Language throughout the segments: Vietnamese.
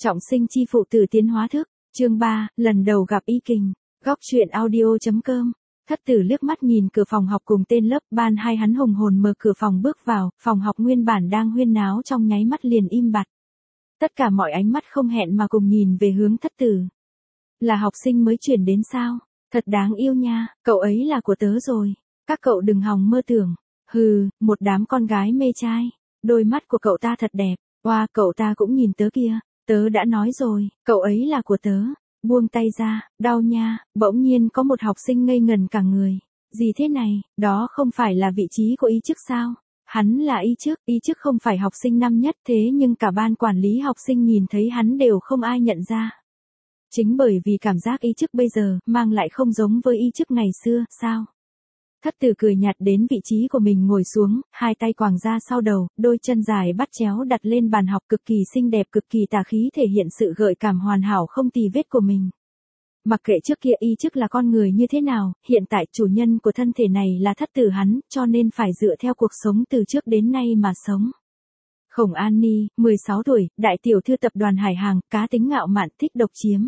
Trọng sinh chi phụ tử tiến hóa thức, chương 3, lần đầu gặp Y Kình, góc truyện audio.com. Thất tử liếc mắt nhìn cửa phòng học cùng tên lớp ban hai, hắn hùng hồn mở cửa phòng bước vào, phòng học nguyên bản đang huyên náo trong nháy mắt liền im bặt. Tất cả mọi ánh mắt không hẹn mà cùng nhìn về hướng thất tử. Là học sinh mới chuyển đến sao? Thật đáng yêu nha, cậu ấy là của tớ rồi. Các cậu đừng hòng mơ tưởng. Hừ, một đám con gái mê trai. Đôi mắt của cậu ta thật đẹp. Wow, cậu ta cũng nhìn tớ kìa. Tớ đã nói rồi, cậu ấy là của tớ. Buông tay ra, đau nha. Bỗng nhiên có một học sinh ngây ngần cả người. Gì thế này, đó không phải là vị trí của Y Chức sao? Hắn là Y Chức không phải học sinh năm nhất, thế nhưng cả ban quản lý học sinh nhìn thấy hắn đều không ai nhận ra. Chính bởi vì cảm giác Y Chức bây giờ mang lại không giống với Y Chức ngày xưa, sao? Thất tử cười nhạt đến vị trí của mình ngồi xuống, hai tay quàng ra sau đầu, đôi chân dài bắt chéo đặt lên bàn học, cực kỳ xinh đẹp, cực kỳ tà khí, thể hiện sự gợi cảm hoàn hảo không tì vết của mình. Mặc kệ trước kia Y Chức là con người như thế nào, hiện tại chủ nhân của thân thể này là thất tử hắn, cho nên phải dựa theo cuộc sống từ trước đến nay mà sống. Khổng An Ni, 16 tuổi, đại tiểu thư tập đoàn Hải Hàng, cá tính ngạo mạn, thích độc chiếm.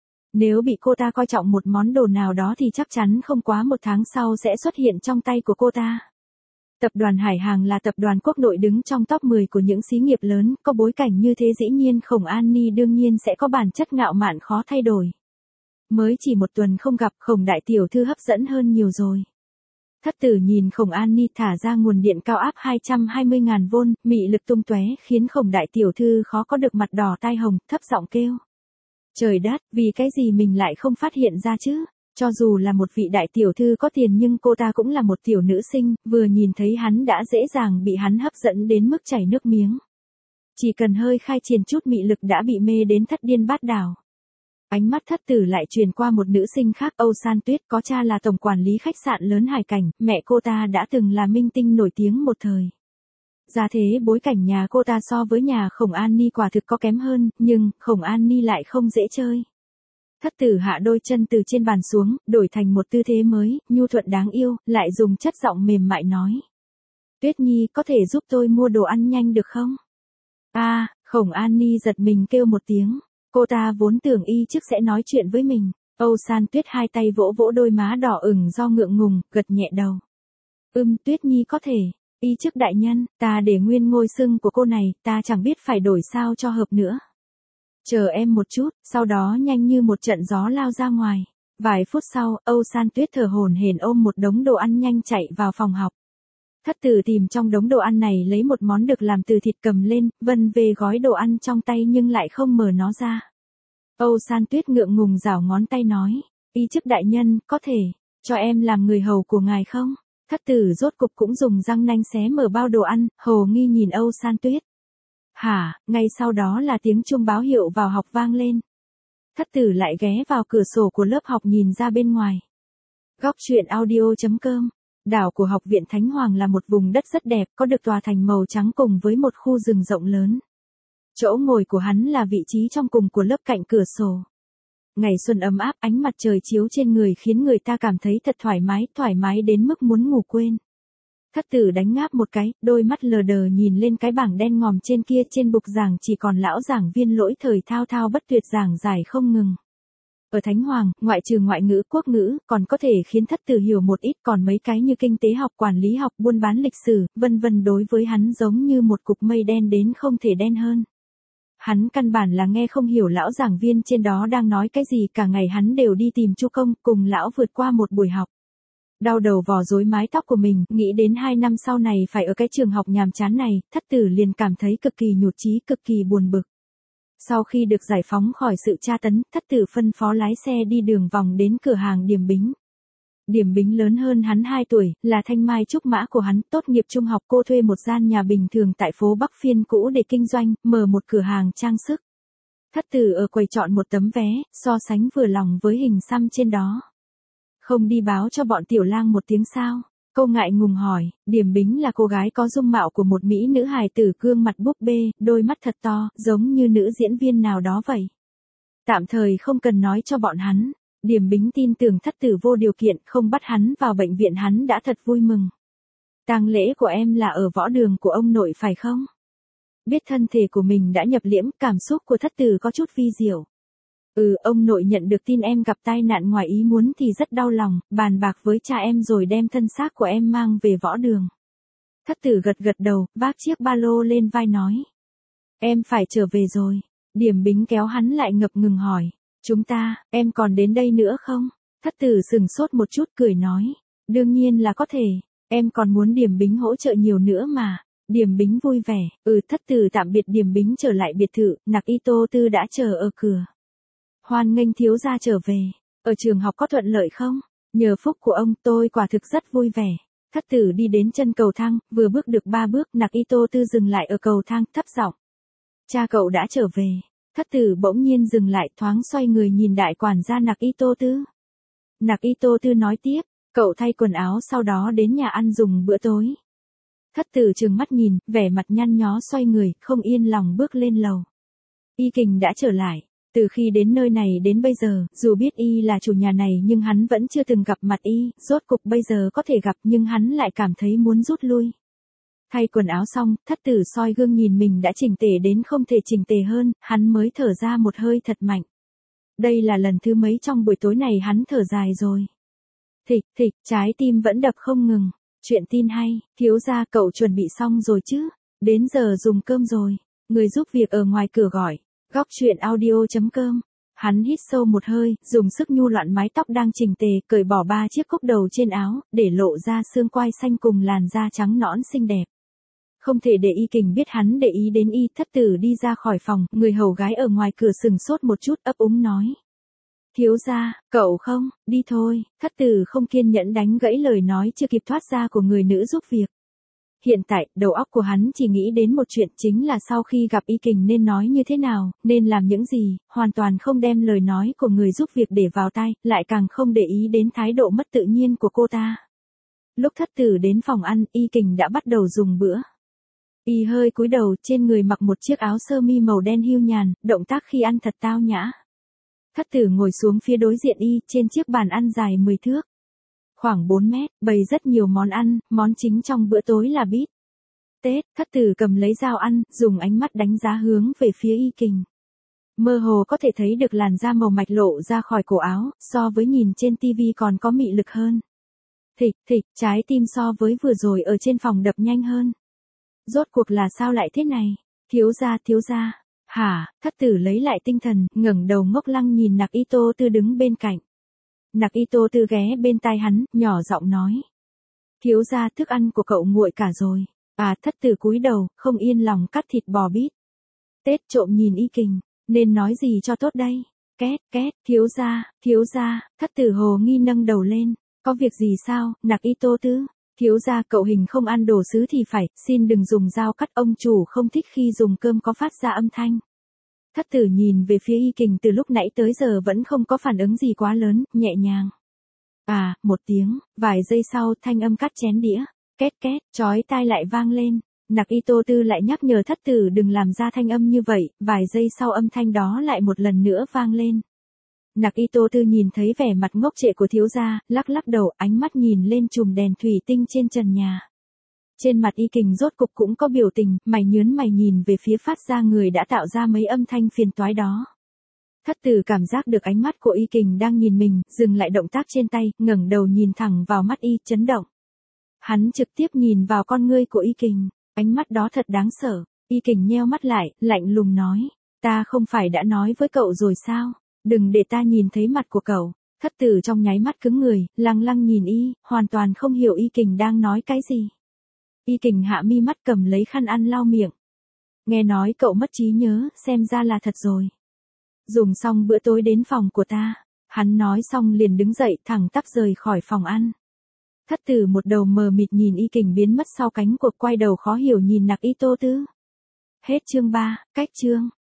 Nếu bị cô ta coi trọng một món đồ nào đó thì chắc chắn không quá một tháng sau sẽ xuất hiện trong tay của cô ta. Tập đoàn Hải Hàng là tập đoàn quốc nội đứng trong top 10 của những xí nghiệp lớn, có bối cảnh như thế dĩ nhiên Khổng An Ni đương nhiên sẽ có bản chất ngạo mạn khó thay đổi. Mới chỉ một tuần không gặp, Khổng đại tiểu thư hấp dẫn hơn nhiều rồi. Thất tử nhìn Khổng An Ni thả ra nguồn điện cao áp 220.000V, mị lực tung tóe khiến Khổng đại tiểu thư khó có được mặt đỏ tai hồng, thấp giọng kêu. Trời đất, vì cái gì mình lại không phát hiện ra chứ? Cho dù là một vị đại tiểu thư có tiền nhưng cô ta cũng là một tiểu nữ sinh, vừa nhìn thấy hắn đã dễ dàng bị hắn hấp dẫn đến mức chảy nước miếng. Chỉ cần hơi khai triển chút mị lực đã bị mê đến thất điên bát đảo. Ánh mắt thất tử lại truyền qua một nữ sinh khác, Âu San Tuyết, có cha là tổng quản lý khách sạn lớn Hải Cảnh, mẹ cô ta đã từng là minh tinh nổi tiếng một thời. Ra thế bối cảnh nhà cô ta so với nhà Khổng An Ni quả thực có kém hơn, nhưng Khổng An Ni lại không dễ chơi. Thất tử hạ đôi chân từ trên bàn xuống, đổi thành một tư thế mới, nhu thuận đáng yêu, lại dùng chất giọng mềm mại nói. Tuyết Nhi, có thể giúp tôi mua đồ ăn nhanh được không? Khổng An Ni giật mình kêu một tiếng. Cô ta vốn tưởng Y Chức sẽ nói chuyện với mình. Âu San Tuyết hai tay vỗ vỗ đôi má đỏ ửng do ngượng ngùng, gật nhẹ đầu. Tuyết Nhi có thể. Y Chức đại nhân, ta để nguyên ngôi xưng của cô này, ta chẳng biết phải đổi sao cho hợp nữa. Chờ em một chút, sau đó nhanh như một trận gió lao ra ngoài. Vài phút sau, Âu San Tuyết thở hổn hển ôm một đống đồ ăn nhanh chạy vào phòng học. Thất tử tìm trong đống đồ ăn này lấy một món được làm từ thịt cầm lên, vân về gói đồ ăn trong tay nhưng lại không mở nó ra. Âu San Tuyết ngượng ngùng giảo ngón tay nói, Y Chức đại nhân, có thể, cho em làm người hầu của ngài không? Thất tử rốt cục cũng dùng răng nanh xé mở bao đồ ăn, hồ nghi nhìn Âu San Tuyết. Hả, ngay sau đó là tiếng chuông báo hiệu vào học vang lên. Thất tử lại ghé vào cửa sổ của lớp học nhìn ra bên ngoài. Góc truyện audio.com. Đảo của Học viện Thánh Hoàng là một vùng đất rất đẹp, có được tòa thành màu trắng cùng với một khu rừng rộng lớn. Chỗ ngồi của hắn là vị trí trong cùng của lớp cạnh cửa sổ. Ngày xuân ấm áp, ánh mặt trời chiếu trên người khiến người ta cảm thấy thật thoải mái đến mức muốn ngủ quên. Thất tử đánh ngáp một cái, đôi mắt lờ đờ nhìn lên cái bảng đen ngòm trên kia, trên bục giảng chỉ còn lão giảng viên Lỗi Thời thao thao bất tuyệt giảng giải không ngừng. Ở Thánh Hoàng, ngoại trừ ngoại ngữ, quốc ngữ, còn có thể khiến thất tử hiểu một ít, còn mấy cái như kinh tế học, quản lý học, buôn bán, lịch sử, vân vân đối với hắn giống như một cục mây đen đến không thể đen hơn. Hắn căn bản là nghe không hiểu lão giảng viên trên đó đang nói cái gì, cả ngày hắn đều đi tìm Chu Công, cùng lão vượt qua một buổi học. Đau đầu vò rối mái tóc của mình, nghĩ đến 2 năm sau này phải ở cái trường học nhàm chán này, thất tử liền cảm thấy cực kỳ nhụt chí, cực kỳ buồn bực. Sau khi được giải phóng khỏi sự tra tấn, thất tử phân phó lái xe đi đường vòng đến cửa hàng Điềm Bính. Điềm Bính lớn hơn hắn 2 tuổi, là thanh mai trúc mã của hắn, tốt nghiệp trung học cô thuê một gian nhà bình thường tại phố Bắc Phiên cũ để kinh doanh, mở một cửa hàng trang sức. Thất tử ở quầy chọn một tấm vé, so sánh vừa lòng với hình xăm trên đó. Không đi báo cho bọn tiểu lang một tiếng sao? Cô ngại ngùng hỏi. Điềm Bính là cô gái có dung mạo của một mỹ nữ hài tử, gương mặt búp bê, đôi mắt thật to, giống như nữ diễn viên nào đó vậy. Tạm thời không cần nói cho bọn hắn. Điềm Bính tin tưởng thất tử vô điều kiện, không bắt hắn vào bệnh viện hắn đã thật vui mừng. Tang lễ của em là ở võ đường của ông nội phải không? Biết thân thể của mình đã nhập liễm, cảm xúc của thất tử có chút vi diệu. Ông nội nhận được tin em gặp tai nạn ngoài ý muốn thì rất đau lòng, bàn bạc với cha em rồi đem thân xác của em mang về võ đường. Thất tử gật gật đầu, vác chiếc ba lô lên vai nói. Em phải trở về rồi. Điểm Bính kéo hắn lại ngập ngừng hỏi. Em còn đến đây nữa không? Thất tử sừng sốt một chút cười nói. Đương nhiên là có thể, em còn muốn Điểm Bính hỗ trợ nhiều nữa mà. Điểm Bính vui vẻ, thất tử tạm biệt Điểm Bính trở lại biệt thự, Nặc Y Tô Tư đã chờ ở cửa. Hoan nghênh thiếu gia trở về, ở trường học có thuận lợi không? Nhờ phúc của ông tôi quả thực rất vui vẻ. Thất tử đi đến chân cầu thang, vừa bước được 3 bước, Nặc Y Tô Tư dừng lại ở cầu thang, thấp giọng. Cha cậu đã trở về. Thất tử bỗng nhiên dừng lại, thoáng xoay người nhìn đại quản gia Nặc Y Tô Tư. Nặc Y Tô Tư nói tiếp, cậu thay quần áo sau đó đến nhà ăn dùng bữa tối. Thất tử trừng mắt nhìn, vẻ mặt nhăn nhó xoay người, không yên lòng bước lên lầu. Y Kình đã trở lại. Từ khi đến nơi này đến bây giờ, dù biết Y là chủ nhà này nhưng hắn vẫn chưa từng gặp mặt Y, rốt cục bây giờ có thể gặp nhưng hắn lại cảm thấy muốn rút lui. Thay quần áo xong, thất tử soi gương nhìn mình đã chỉnh tề đến không thể chỉnh tề hơn, hắn mới thở ra một hơi thật mạnh. Đây là lần thứ mấy trong buổi tối này hắn thở dài rồi. Thịch, trái tim vẫn đập không ngừng. Chuyện tin hay, thiếu gia cậu chuẩn bị xong rồi chứ? Đến giờ dùng cơm rồi. Người giúp việc ở ngoài cửa gọi. Góc chuyện audio.com. Hắn hít sâu một hơi, dùng sức nhu loạn mái tóc đang chỉnh tề, cởi bỏ 3 chiếc cúc đầu trên áo, để lộ ra xương quai xanh cùng làn da trắng nõn xinh đẹp. Không thể để Y Kình biết hắn để ý đến Y. Thất tử đi ra khỏi phòng, người hầu gái ở ngoài cửa sừng sốt một chút, ấp úng nói. Thiếu gia, cậu không, đi thôi. Thất tử không kiên nhẫn đánh gãy lời nói chưa kịp thoát ra của người nữ giúp việc. Hiện tại, đầu óc của hắn chỉ nghĩ đến một chuyện, chính là sau khi gặp Y Kình nên nói như thế nào, nên làm những gì, hoàn toàn không đem lời nói của người giúp việc để vào tai, lại càng không để ý đến thái độ mất tự nhiên của cô ta. Lúc thất tử đến phòng ăn, Y Kình đã bắt đầu dùng bữa. Y hơi cúi đầu, trên người mặc một chiếc áo sơ mi màu đen hiu nhàn, động tác khi ăn thật tao nhã. Thất tử ngồi xuống phía đối diện Y, trên chiếc bàn ăn dài 10 thước. Khoảng 4 mét, bày rất nhiều món ăn, món chính trong bữa tối là bít tết. Thất tử cầm lấy dao ăn, dùng ánh mắt đánh giá hướng về phía Y Kình. Mơ hồ có thể thấy được làn da màu mạch lộ ra khỏi cổ áo, so với nhìn trên tivi còn có mị lực hơn. Thịch, trái tim so với vừa rồi ở trên phòng đập nhanh hơn. Rốt cuộc là sao lại thế này? Thiếu gia. Hả? Thất tử lấy lại tinh thần, ngẩng đầu ngốc lăng nhìn Nặc Y Tô Tư đứng bên cạnh. Nặc Y Tô Tư ghé bên tai hắn, nhỏ giọng nói. Thiếu gia, thức ăn của cậu nguội cả rồi. Thất tử cúi đầu, không yên lòng cắt thịt bò bít tết trộm nhìn Y Kình, nên nói gì cho tốt đây? Két, thiếu gia, thất tử hồ nghi nâng đầu lên. Có việc gì sao, Nặc Y Tô Tư? Thiếu gia, cậu hình không ăn đồ sứ thì phải, xin đừng dùng dao cắt, ông chủ không thích khi dùng cơm có phát ra âm thanh. Thất tử nhìn về phía Y Kình, từ lúc nãy tới giờ vẫn không có phản ứng gì quá lớn, nhẹ nhàng. Một tiếng, vài giây sau thanh âm cắt chén đĩa, két, chói tai lại vang lên. Nặc Y Tô Tư lại nhắc nhở thất tử đừng làm ra thanh âm như vậy, vài giây sau âm thanh đó lại một lần nữa vang lên. Nặc Y Tô Tư nhìn thấy vẻ mặt ngốc trệ của thiếu gia, lắc đầu, ánh mắt nhìn lên chùm đèn thủy tinh trên trần nhà. Trên mặt Y Kình rốt cục cũng có biểu tình, mày nhớn mày nhìn về phía phát ra người đã tạo ra mấy âm thanh phiền toái đó. Thất tử cảm giác được ánh mắt của Y Kình đang nhìn mình, dừng lại động tác trên tay, ngẩng đầu nhìn thẳng vào mắt Y, chấn động. Hắn trực tiếp nhìn vào con ngươi của Y Kình, ánh mắt đó thật đáng sợ. Y Kình nheo mắt lại, lạnh lùng nói, ta không phải đã nói với cậu rồi sao, đừng để ta nhìn thấy mặt của cậu. Thất tử trong nháy mắt cứng người, lăng nhìn Y, hoàn toàn không hiểu Y Kình đang nói cái gì. Y Kình hạ mi mắt cầm lấy khăn ăn lau miệng. Nghe nói cậu mất trí nhớ, xem ra là thật rồi. Dùng xong bữa tối đến phòng của ta. Hắn nói xong liền đứng dậy thẳng tắp rời khỏi phòng ăn. Thất tử một đầu mờ mịt nhìn Y Kình biến mất sau cánh cột, quay đầu khó hiểu nhìn Nặc Y Tô Tư. Hết chương 3, cách chương.